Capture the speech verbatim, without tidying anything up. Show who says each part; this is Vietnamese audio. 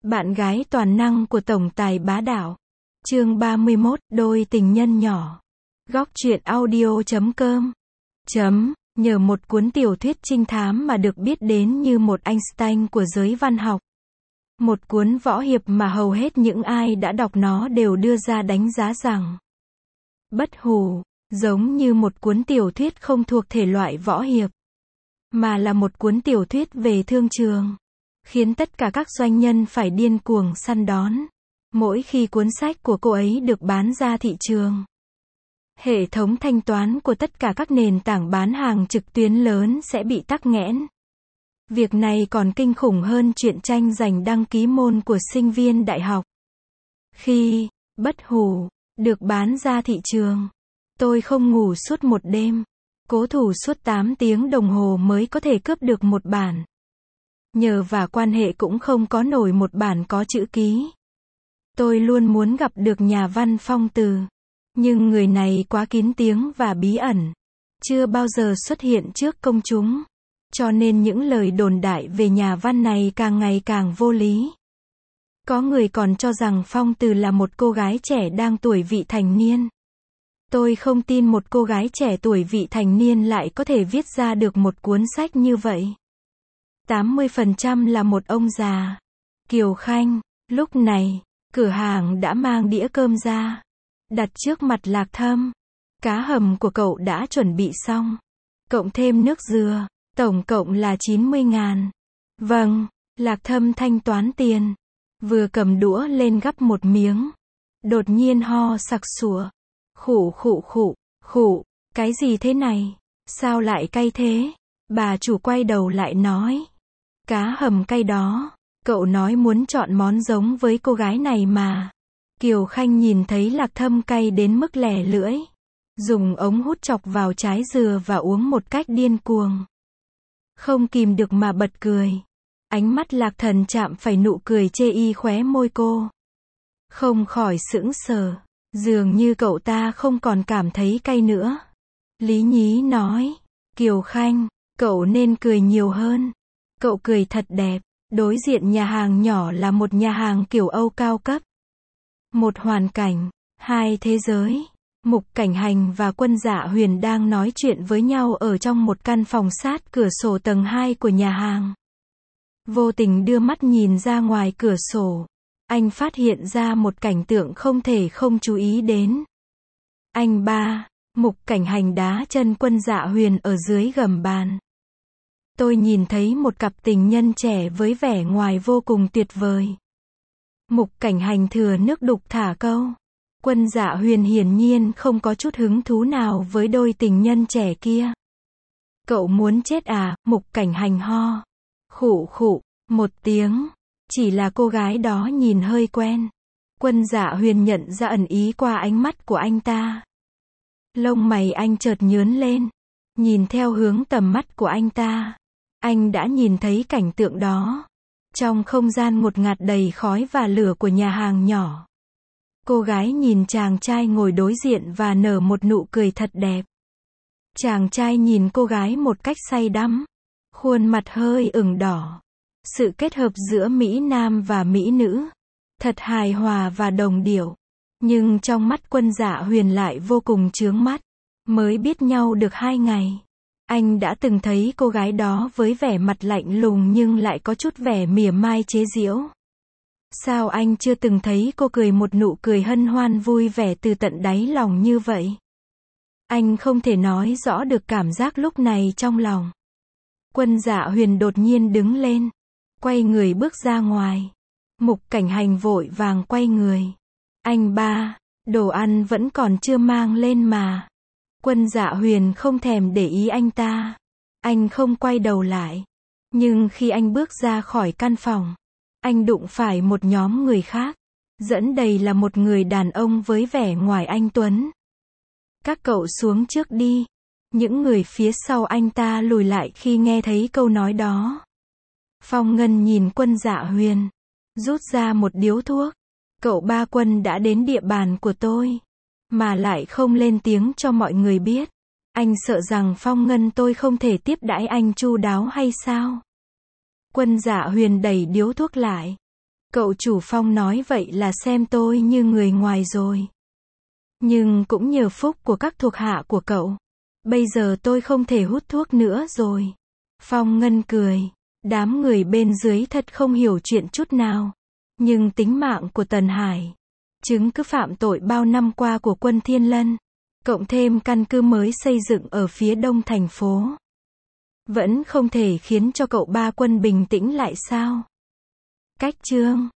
Speaker 1: Bạn gái toàn năng của tổng tài bá đạo. Chương ba mươi mốt, đôi tình nhân nhỏ. Góc truyện audio chấm com. Chấm, nhờ một cuốn tiểu thuyết trinh thám mà được biết đến như một Einstein của giới văn học. Một cuốn võ hiệp mà hầu hết những ai đã đọc nó đều đưa ra đánh giá rằng bất hủ, giống như một cuốn tiểu thuyết không thuộc thể loại võ hiệp, mà là một cuốn tiểu thuyết về thương trường, khiến tất cả các doanh nhân phải điên cuồng săn đón, mỗi khi cuốn sách của cô ấy được bán ra thị trường. Hệ thống thanh toán của tất cả các nền tảng bán hàng trực tuyến lớn sẽ bị tắc nghẽn. Việc này còn kinh khủng hơn truyện tranh giành đăng ký môn của sinh viên đại học. Khi bất hủ được bán ra thị trường, tôi không ngủ suốt một đêm, cố thủ suốt tám tiếng đồng hồ mới có thể cướp được một bản. Nhờ và quan hệ cũng không có nổi một bản có chữ ký. Tôi luôn muốn gặp được nhà văn Phong Từ, nhưng người này quá kín tiếng và bí ẩn, chưa bao giờ xuất hiện trước công chúng, cho nên những lời đồn đại về nhà văn này càng ngày càng vô lý. Có người còn cho rằng Phong Từ là một cô gái trẻ đang tuổi vị thành niên. Tôi không tin một cô gái trẻ tuổi vị thành niên lại có thể viết ra được một cuốn sách như vậy. tám mươi phần trăm là một ông già. Kiều Khanh, lúc này, cửa hàng đã mang đĩa cơm ra, đặt trước mặt Lạc Thâm. Cá hầm của cậu đã chuẩn bị xong, cộng thêm nước dừa, tổng cộng là chín mươi ngàn. Vâng, Lạc Thâm thanh toán tiền, vừa cầm đũa lên gắp một miếng, đột nhiên ho sặc sụa. Khụ khụ khụ, khụ, cái gì thế này? Sao lại cay thế? Bà chủ quay đầu lại nói, cá hầm cay đó, cậu nói muốn chọn món giống với cô gái này mà. Kiều Khanh nhìn thấy Lạc Thâm cay đến mức lẻ lưỡi, dùng ống hút chọc vào trái dừa và uống một cách điên cuồng. Không kìm được mà bật cười. Ánh mắt Lạc Thần chạm phải nụ cười chê y khóe môi cô. Không khỏi sững sờ, dường như cậu ta không còn cảm thấy cay nữa. Lý Nhí nói, Kiều Khanh, cậu nên cười nhiều hơn. Cậu cười thật đẹp. Đối diện nhà hàng nhỏ là một nhà hàng kiểu Âu cao cấp. Một hoàn cảnh, hai thế giới. Mục Cảnh Hành và Quân Dạ Huyền đang nói chuyện với nhau ở trong một căn phòng sát cửa sổ tầng hai của nhà hàng. Vô tình đưa mắt nhìn ra ngoài cửa sổ, anh phát hiện ra một cảnh tượng không thể không chú ý đến. Anh ba, Mục Cảnh Hành đá chân Quân Dạ Huyền ở dưới gầm bàn. Tôi nhìn thấy một cặp tình nhân trẻ với vẻ ngoài vô cùng tuyệt vời. Mục Cảnh Hành thừa nước đục thả câu. Quân Dạ Huyền hiển nhiên không có chút hứng thú nào với đôi tình nhân trẻ kia. Cậu muốn chết à? Mục Cảnh Hành ho. Khụ khụ, một tiếng. Chỉ là cô gái đó nhìn hơi quen. Quân Dạ Huyền nhận ra ẩn ý qua ánh mắt của anh ta. Lông mày anh chợt nhướng lên. Nhìn theo hướng tầm mắt của anh ta, anh đã nhìn thấy cảnh tượng đó. Trong không gian ngột ngạt đầy khói và lửa của nhà hàng nhỏ, cô gái nhìn chàng trai ngồi đối diện và nở một nụ cười thật đẹp. Chàng trai nhìn cô gái một cách say đắm, khuôn mặt hơi ửng đỏ. Sự kết hợp giữa Mỹ Nam và Mỹ Nữ, thật hài hòa và đồng điệu. Nhưng trong mắt Quân Dạ Huyền lại vô cùng chướng mắt. Mới biết nhau được hai ngày, anh đã từng thấy cô gái đó với vẻ mặt lạnh lùng nhưng lại có chút vẻ mỉa mai chế giễu. Sao anh chưa từng thấy cô cười một nụ cười hân hoan vui vẻ từ tận đáy lòng như vậy? Anh không thể nói rõ được cảm giác lúc này trong lòng. Quân Dạ Huyền đột nhiên đứng lên, quay người bước ra ngoài. Mục Cảnh Hành vội vàng quay người. Anh ba, đồ ăn vẫn còn chưa mang lên mà. Quân Dạ Huyền không thèm để ý anh ta. Anh không quay đầu lại. Nhưng khi anh bước ra khỏi căn phòng, anh đụng phải một nhóm người khác. Dẫn đầy là một người đàn ông với vẻ ngoài anh tuấn. Các cậu xuống trước đi. Những người phía sau anh ta lùi lại khi nghe thấy câu nói đó. Phong Ngân nhìn Quân Dạ Huyền, rút ra một điếu thuốc. Cậu ba Quân đã đến địa bàn của tôi, mà lại không lên tiếng cho mọi người biết. Anh sợ rằng Phong Ngân tôi không thể tiếp đãi anh chu đáo hay sao? Quân Dạ Huyền đẩy điếu thuốc lại. Cậu chủ Phong nói vậy là xem tôi như người ngoài rồi. Nhưng cũng nhờ phúc của các thuộc hạ của cậu. Bây giờ tôi không thể hút thuốc nữa rồi. Phong Ngân cười. Đám người bên dưới thật không hiểu chuyện chút nào. Nhưng tính mạng của Tần Hải, chứng cứ phạm tội bao năm qua của quân Thiên Lân, cộng thêm căn cứ mới xây dựng ở phía đông thành phố, vẫn không thể khiến cho cậu ba quân bình tĩnh lại sao? Cách chương